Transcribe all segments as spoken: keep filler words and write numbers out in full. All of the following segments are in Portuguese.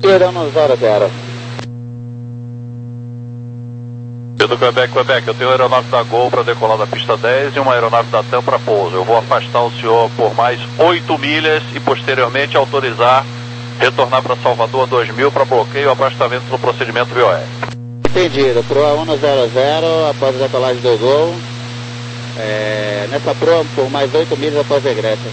Perano zero zero. Do Quebec, Quebec, eu tenho uma aeronave da Gol para decolar da pista dez e uma aeronave da TAM para pouso. Eu vou afastar o senhor por mais oito milhas e posteriormente autorizar retornar para Salvador a dois mil para bloqueio e afastamento no procedimento V O R. Entendido. Proa cento após a decolagem do Gol. É, nessa proa por mais oito milhas após a egressa.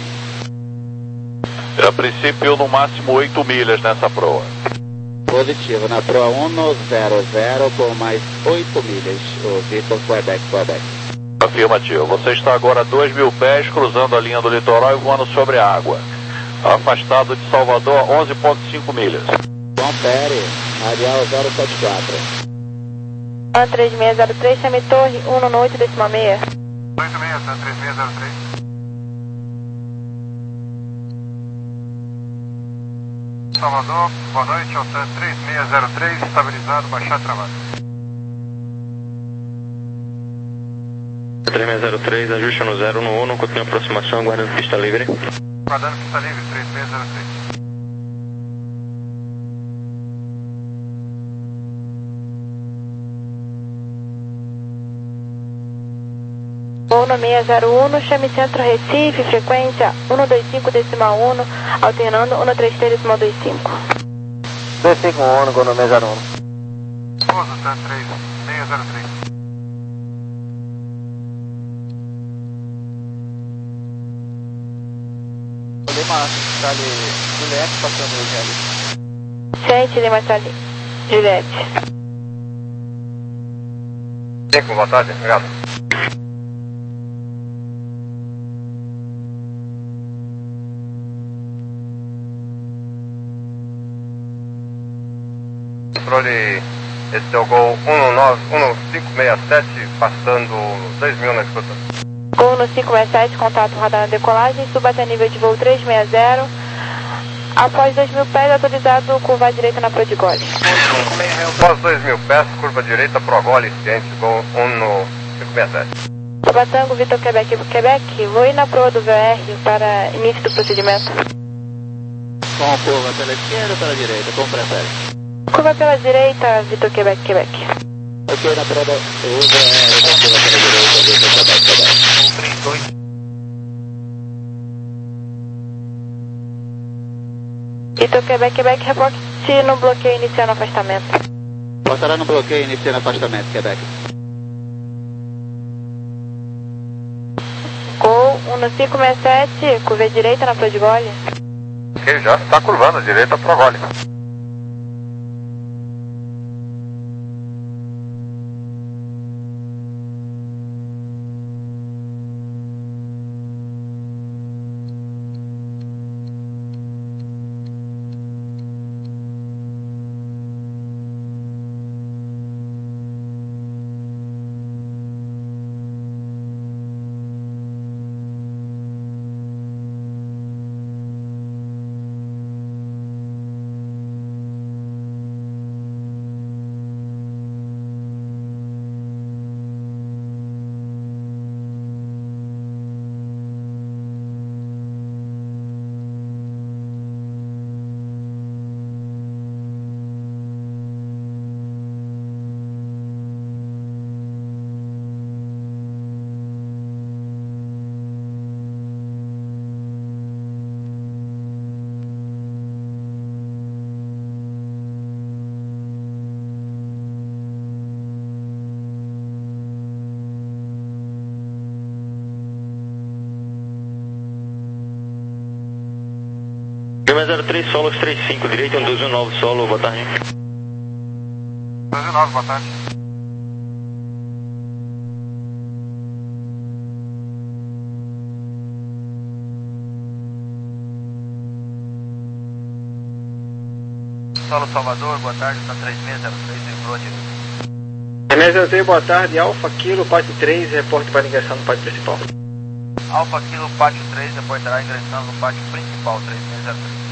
A princípio, no máximo oito milhas nessa proa. Positivo, na proa cento por mais oito milhas, o Victor Quebec, Quebec. Afirmativo. Você está agora a dois mil pés, cruzando a linha do litoral e voando sobre a água. Afastado de Salvador a onze vírgula cinco milhas. Confere, radial zero sete quatro. A três seis zero três, chame torre, um no oito décima seis. oito seis, três seis zero três. Salvador, boa noite, Altan três seis zero três, estabilizado, baixar travado. três seis zero três, ajuste no zero no um, continua aproximação, aguardando pista livre. Aguardando pista livre, três seis zero três. Voo no seis zero um, chame centro Recife, frequência um dois cinco decimal um, alternando um três três decimal vinte e cinco. dois cinco um, gol no seis zero um. Pouso, Altan três seis zero três. Lima Charlie Juliette passando o Gelli. Sente, Lima Charlie Juliette. cinco, boa tarde, obrigado. Controle, esse é o Gol um nove um cinco seis sete, passando dois mil na escuta. Gol no cinco seis sete, contato radar na decolagem, suba até nível de voo três seis zero. Após dois mil pés, autorizado curva à direita na Prodigole. Após dois mil pés, curva direita, Progole, ciente, Gol um no cinco seis sete. Tabatango, Vitor Quebec, Quebec, vou ir na proa do V O R para início do procedimento. Com curva pela esquerda ou pela direita, como prefere? Curva pela direita, Vitor Quebec, Quebec. Ok, na proa do V O R, com curva pela direita, Victor Quebec, Quebec. Vitor Quebec, Quebec, reporte no bloqueio iniciando afastamento. Passará no bloqueio iniciando afastamento, Quebec. Gol um no cinco seis sete, curva à direita na Prodigole. Ok, já está curvando, direita, Progole. Lima zero três, solo três cinco, direito, um dois um nove, solo, boa tarde. dois um nove, boa tarde. Solo Salvador, boa tarde, está três seis zero três, em proa direita. três seis zero três, boa tarde, Alfa Kilo, pátio três, reporte para ingressar no pátio principal. Alfa Kilo, pátio três, reportará ingressando no pátio principal, três seis zero três.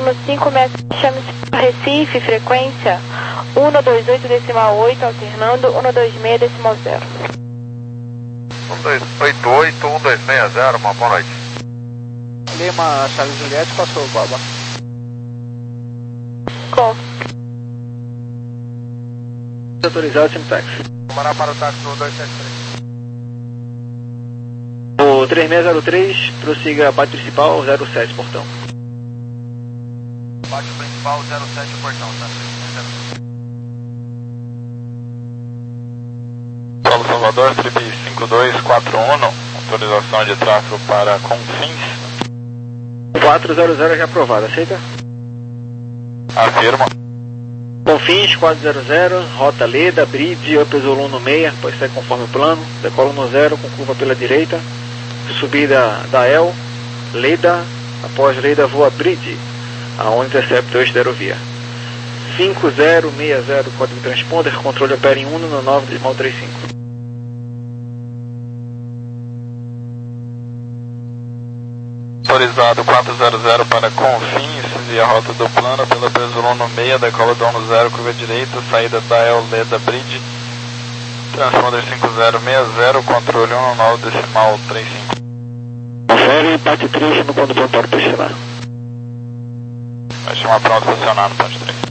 um cinco seis sete, chame-se Recife, frequência um dois oito decimal oito, alternando um dois seis decimal zero. um dois oito oito, um dois seis zero, uma boa noite. Lima, Charles Juliette, passou, Baba. Com. Autorizado, Simtax. Tomará para o táxi no dois sete três. O três seis zero três, prossiga a parte principal, zero sete, portão. Parte principal, zero sete, portão, tá? Paulo Salvador, Trip cinco dois quatro um, autorização de tráfego para Confins. quatro zero zero já aprovado, aceita? Afirma. Confins quatro zero zero, rota Leda, Bridge, Up Zulu no meia, pois segue conforme o plano, decola no zero com curva pela direita, subida da E L, Leda, após Leda voa Bridge, aonde intercepta o eixo da aerovia. cinco zero seis zero, código transponder, controle opera em um nove decimal trinta e cinco. Autorizado quatro zero zero para Confins, via rota do plano, pela Pesolon no meia, decola do no zero, curva direita, saída da E L Leda Bridge, transponder cinco zero seis zero, controle um nove decimal trinta e cinco. Confere parte três no quando pronto para posicionar. Vai chamar pronto para acionar no ponto três.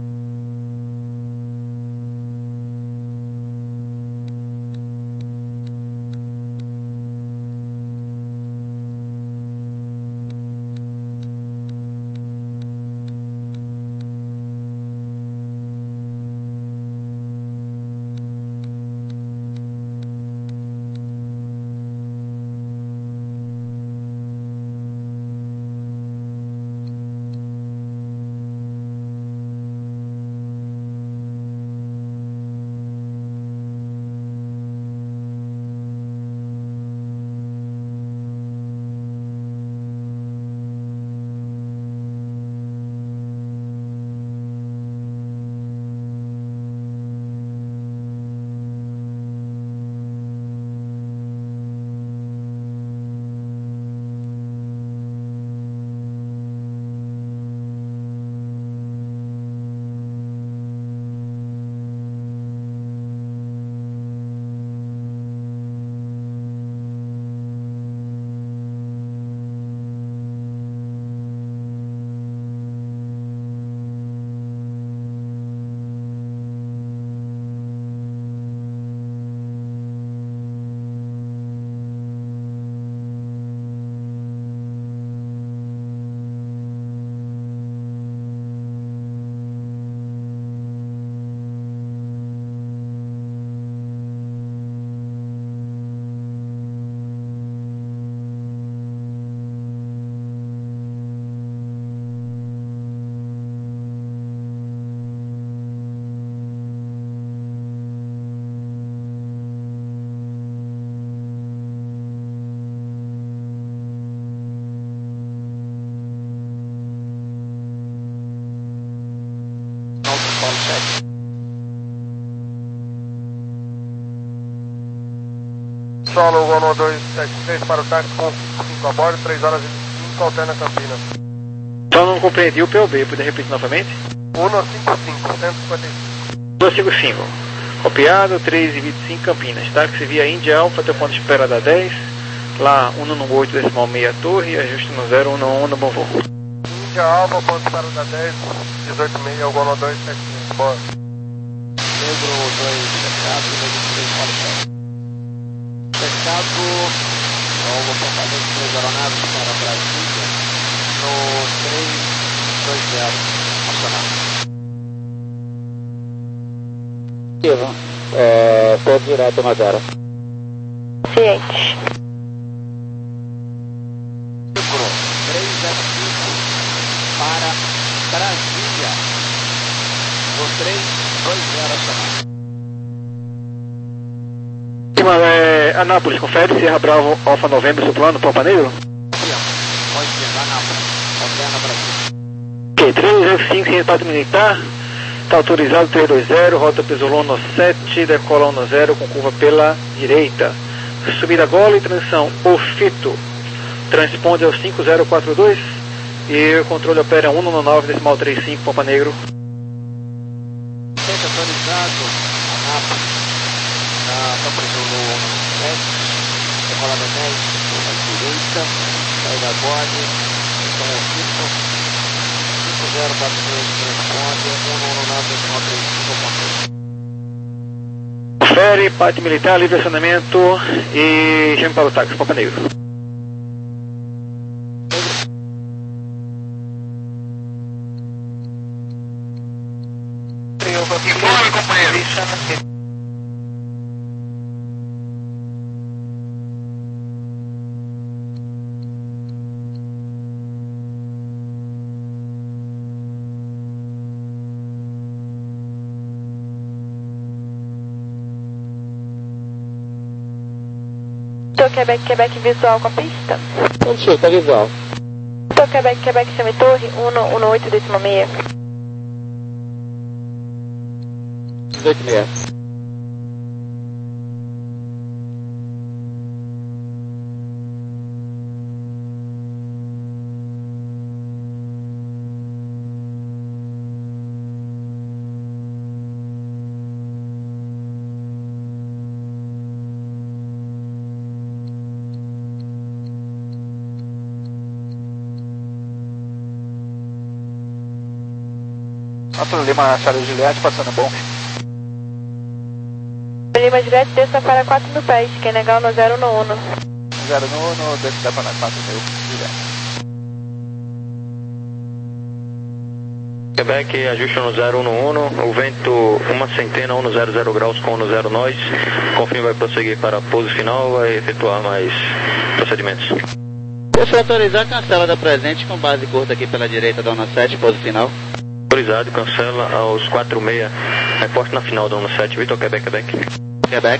Solo um dois sete três para o táxi com cinco a bordo, três horas e vinte e cinco, alterna Campinas. Só não compreendi o P O B, pode repetir novamente? um cinco cinco, cento e cinquenta e cinco. dois cinco cinco, copiado, três e vinte e cinco Campinas, táxi via Índia Alfa, até ponto de espera da dez, lá um nove oito decimal seis torre, ajuste no zero um um no bom voo. Índia Alfa, ponto de espera da dez, dezoito seis, Algono dois sete cinco, boa. Negro dois, fechado, negro três para o céu. Fechado, novo portador de três aeronaves para Brasília, no três dois zero, acionado. É, ponto direto, uma zero. Ciente. Negro três zero cinco para Brasília, no três dois zero, acionado. É, Anápolis, confere, Sierra Bravo, Alfa Novembro, seu plano, Pampa Negro? Pode ser, Anápolis, alterna Brasil. Ok, três zero cinco, sem resultado militar, está autorizado três dois zero, rota Pesolon no sete, decola no zero com curva pela direita. Subida Gola e transição Ofito, transponde ao cinco zero quatro dois, E o controle opera um nove nove decimal trinta e cinco, Pampa Negro. Centro atualizado, ANAP, na Pampa Zulu sete, decolada dez, à direita, saída Bode, então é cinco, cinco zero quatro dois, responde, um nove nove decimal trinta e cinco, ponto. Fere, parte militar, livre acionamento e chame para o táxi, Pampa Negro. Informe, companheiro. Tô Quebec, Quebec visual com a pista. Onde senhor, tá visual. Tô Quebec, Quebec chame torre, um um oito décimo seis. dezoito e meia. Antônio Lima, Charles Juliette, passando bom. Lima Juliette, desça para quatro mil pés, quem negar no zero no um. Zero no, no, desce da para quatro mil, Juliette. Quebec, ajuste no zero um um, o vento uma centena, um zero zero graus com um zero nós. Confirma vai prosseguir para pouso final, vai efetuar mais procedimentos. Deixa eu autorizar, cancela da presente com base curta aqui pela direita da ONU sete, pouso final. Autorizado, cancela aos quatro e meia, reporte na final da ONU sete, Vitor, Quebec, Quebec. Quebec.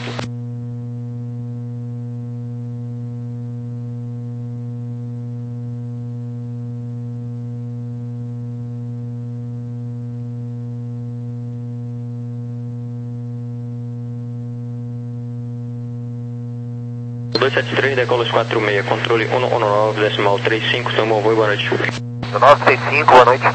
dois sete três, decola os quatro e meia, controle um nove decimal trinta e cinco, tomou voo, boa noite. nove seis cinco, boa noite.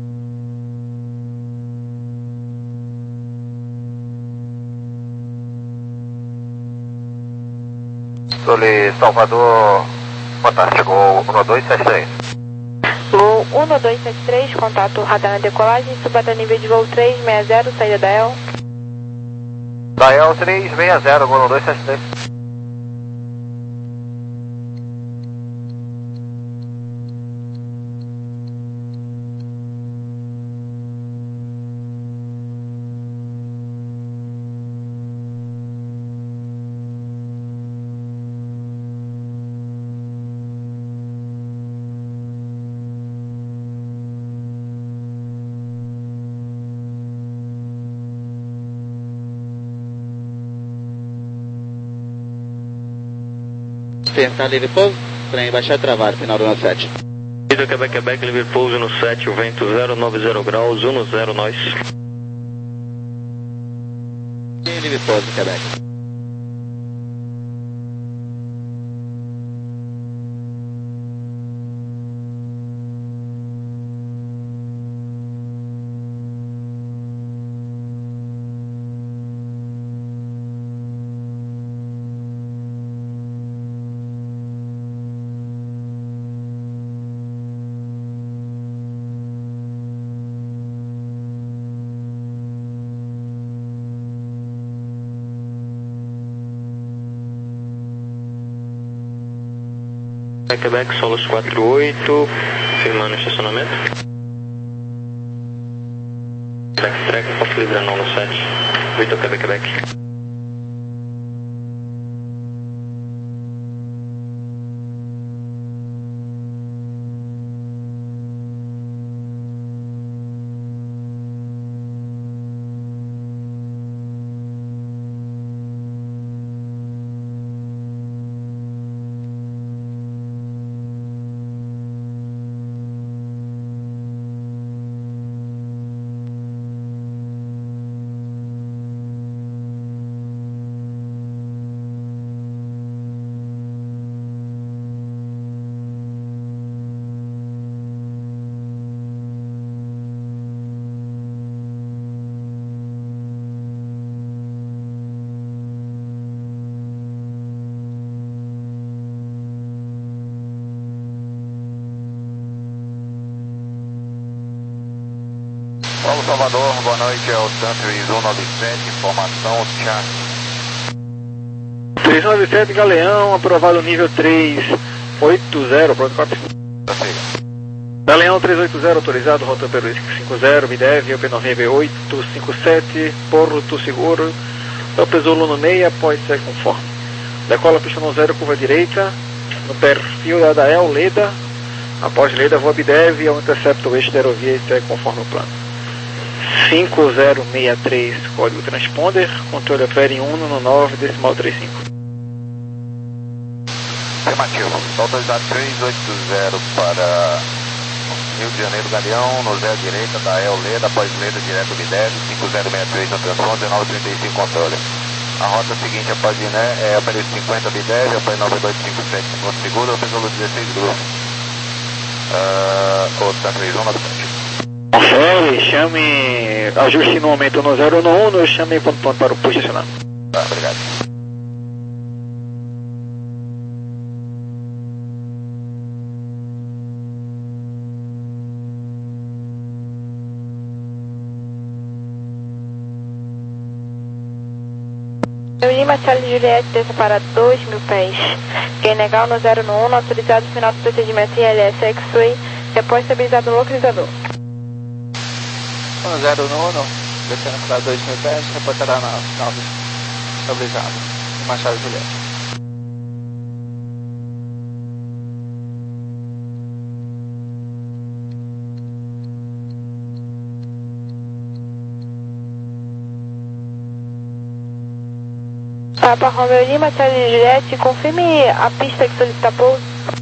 Sole Salvador, fantástico, um dois sete três. Voo um dois sete três, contato radar na decolagem, suba da nível de voo três seis zero, saída da E L. Da E L três seis zero, um dois sete três. Pensar livre pouso, trem baixar travado, final do ONU sete. Vitor, Quebec, Quebec, livre pouso no sete, o vento zero nove zero graus, um zero nós. E livre pouso, Quebec. Quebec, solos quatro oito, firmando o estacionamento. Quebec, track, posso livrar não no sete. Vitor, Quebec, Quebec. Paulo Salvador, boa noite, é o Santos cento e noventa e sete, informação, tchau. trezentos e noventa e sete, Galeão, aprovado nível trezentos e oitenta, protocolo. Galeão trezentos e oitenta, autorizado, rota pelo cinquenta, Bidev, O P nove B oito cinco sete, Porto Seguro, Lopes Zulu seis, pode ser conforme. Decola pista no zero, curva direita, no perfil da Adael, Leda, após Leda, voa Bidev, ao intercepto o eixo da aerovia e segue conforme o plano. cinco zero seis três, código transponder, controle opera em um no nove, decimal trinta e cinco. Afirmativo, autorizado trezentos e oitenta para Rio de Janeiro, Galeão, no zero direita, da El Leda, após Leda, direto Bidev, cinco zero seis três no transponder, dezenove trinta e cinco controle. A rota seguinte após Iné é a período cinquenta Bidev, após nove dois cinco sete Porto Seguro, Pesolo dezesseis Grupo. Uh, o Santos cento e noventa e sete. Confere, chame, ajuste no momento no zero um um, chame ponto ponto para o posicionar. Tá, obrigado. Lima, Charlie Juliette, desça para dois mil pés. Quem negar no zero um, autorizado final do procedimento I L S X-Ray, depois estabilizado no localizador. um zero um, descendo para dois mil pés, reportará na final estabilizado. Machado Juliette. Papa Romeo Lima, Charlie Juliette, confirme a pista que solicita pouso.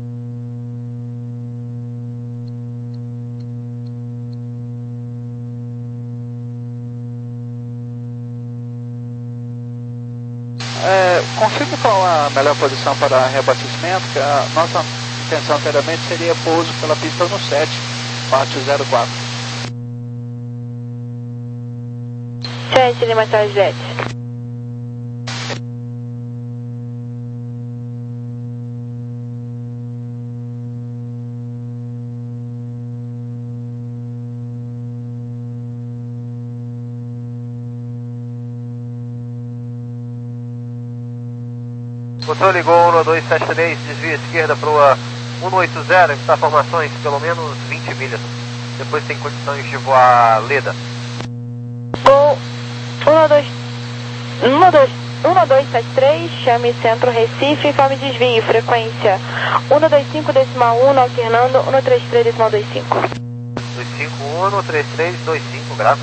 É, confirme qual a melhor posição para reabastecimento, que a nossa intenção anteriormente seria pouso pela pista no sete, parte zero quatro. Gente, Lima, Charlie Juliette. Controle Gol um dois sete três, desvia esquerda para o um oito zero, está formações pelo menos vinte milhas. Depois tem condições de voar Leda. Gol um dois sete três, chame Centro Recife, informe desvio, frequência um dois cinco decimal um, alternando um três três decimal dois cinco. dois cinco um, três três dois cinco, grato.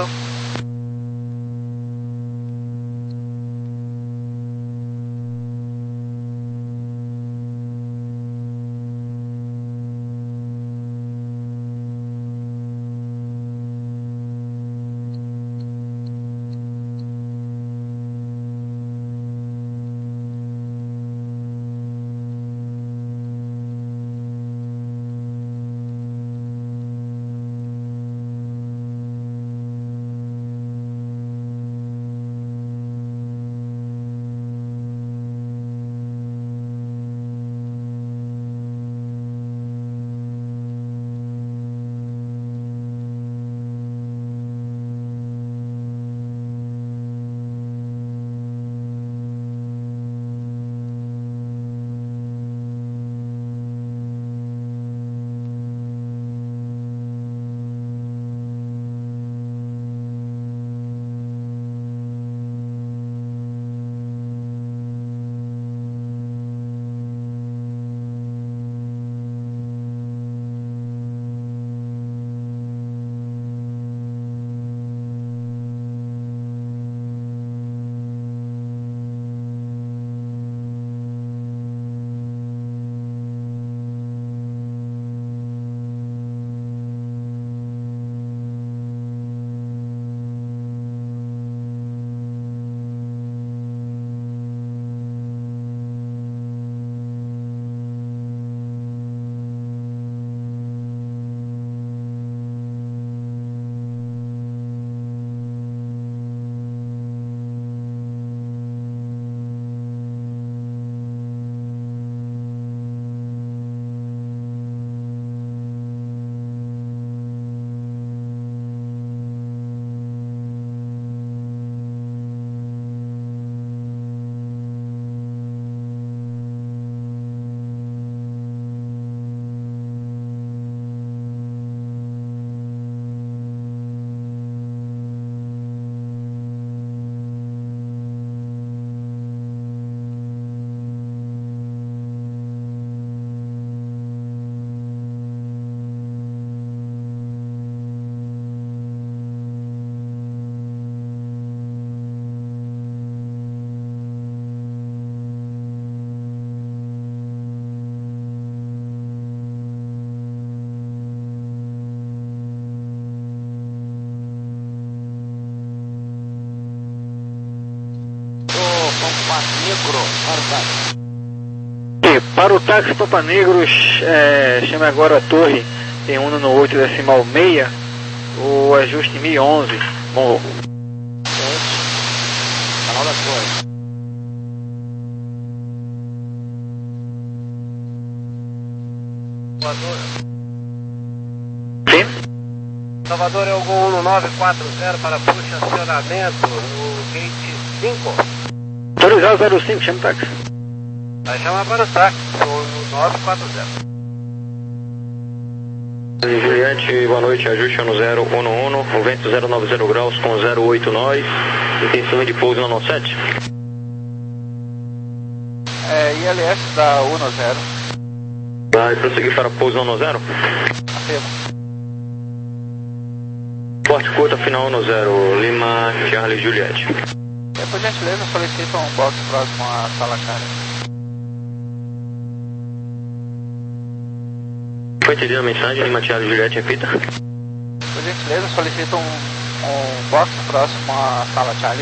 Papa Negro, para o táxi. E para o táxi Papa Negro, é, chame agora a torre em um no oito decimal meia, o ajuste mil e onze, bom. Canal da torre. Salvador. Sim? Salvador é o Gol um nove quatro zero para puxa acionamento no gate cinco. Autorizado zero cinco, chame o táxi. Vai chamar para o táxi, um nove quatro zero. Juliette, boa noite, ajuste no zero um um, o vento zero nove zero graus com zero oito nós, intenção de pouso no sete. É, I L S da um zero. Vai prosseguir para pouso no zero. Afirma. Forte curta final no zero, Lima, Charlie, Juliette. É, por gentileza, solicita um box próximo à sala cara. Foi entendida a mensagem, Lima, Charlie, Juliette, repita. Por gentileza, solicita um, um box próximo à sala Charlie.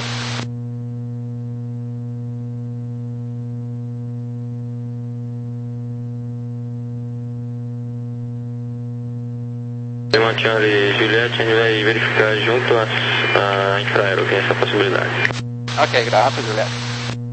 Lima, Charlie, Juliette, a gente vai verificar junto a, a Infraero, tem essa possibilidade. Ok, grato, Juliette.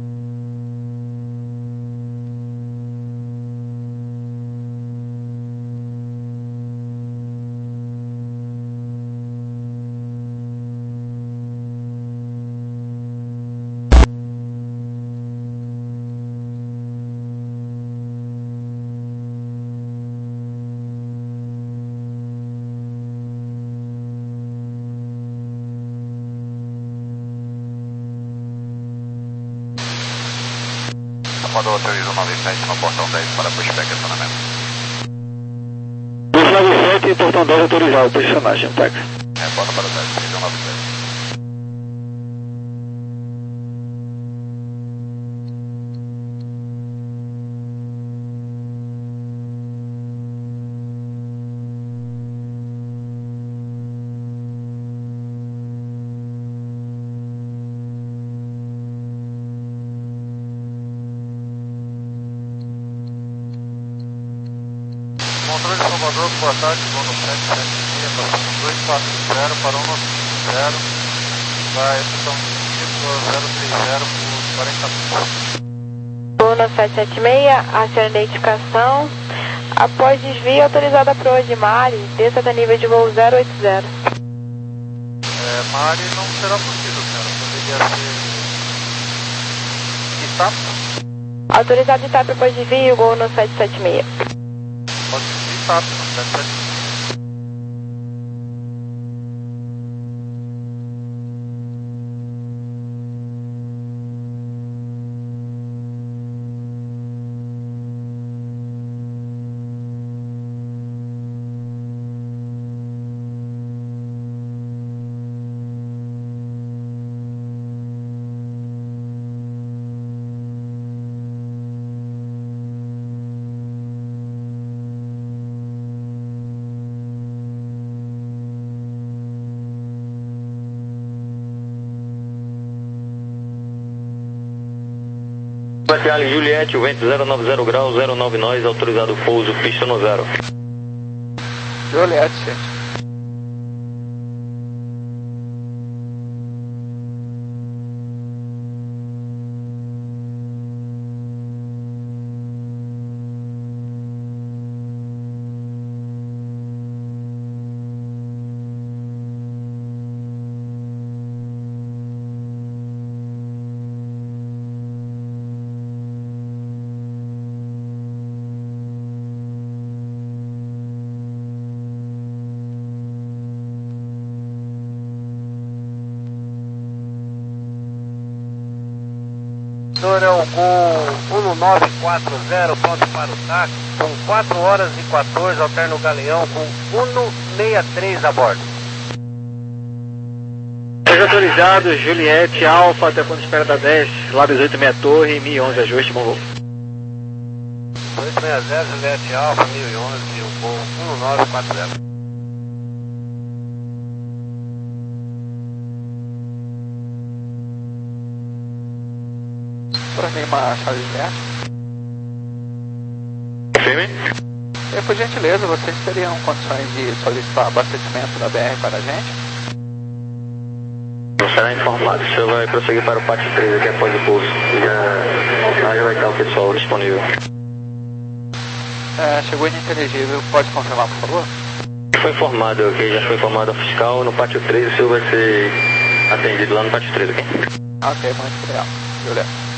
Salvador autoriza o nove sete no portão dez para pushback e acionamento. dois nove sete, portão dez autorizado, posicionar, chame o táxi. Reporta para o dez, três um nove sete. Controle de Salvador, boa tarde, voo no sete sete seis, passando dois quatro zero para um nove zero, vai estação zero três zero por quarenta minutos. Luna sete sete seis, aciona identificação. Após desvio, autorizada para hoje, Mari, desça da nível de voo zero oito zero. É, Mari não será possível, cara, poderia ser Itap, Autorizado Itap após desvio, gol no sete sete seis. pode ser Itap, no sete sete seis. Charlie, Juliette, o vento zero nove zero graus, zero nove nós, autorizado pouso, pista no zero. Juliette, gente. É o Gol um nove quatro zero, pronto para o táxi, com quatro horas e quatorze, alterna o Galeão com um seis três a bordo. Seja autorizado, Juliette, Alfa, até quando espera da dez, lá dezoito meia torre, mil e onze, ajuste, bom voo. dois seis zero, Juliette Alfa, mil e onze, o Gol um nove quatro zero. Por Lima, Charlie Juliette. Firme? E por gentileza, vocês teriam condições de solicitar abastecimento da B R para a gente? Não será informado. O senhor vai prosseguir para o pátio três aqui após o pouso. Já, lá já vai estar o pessoal disponível. É, chegou ininteligível. Pode confirmar, por favor? Foi informado, ok? Já foi informado ao fiscal. No pátio três o senhor vai ser atendido lá no pátio três, ok? Ok, muito obrigado. Juliette.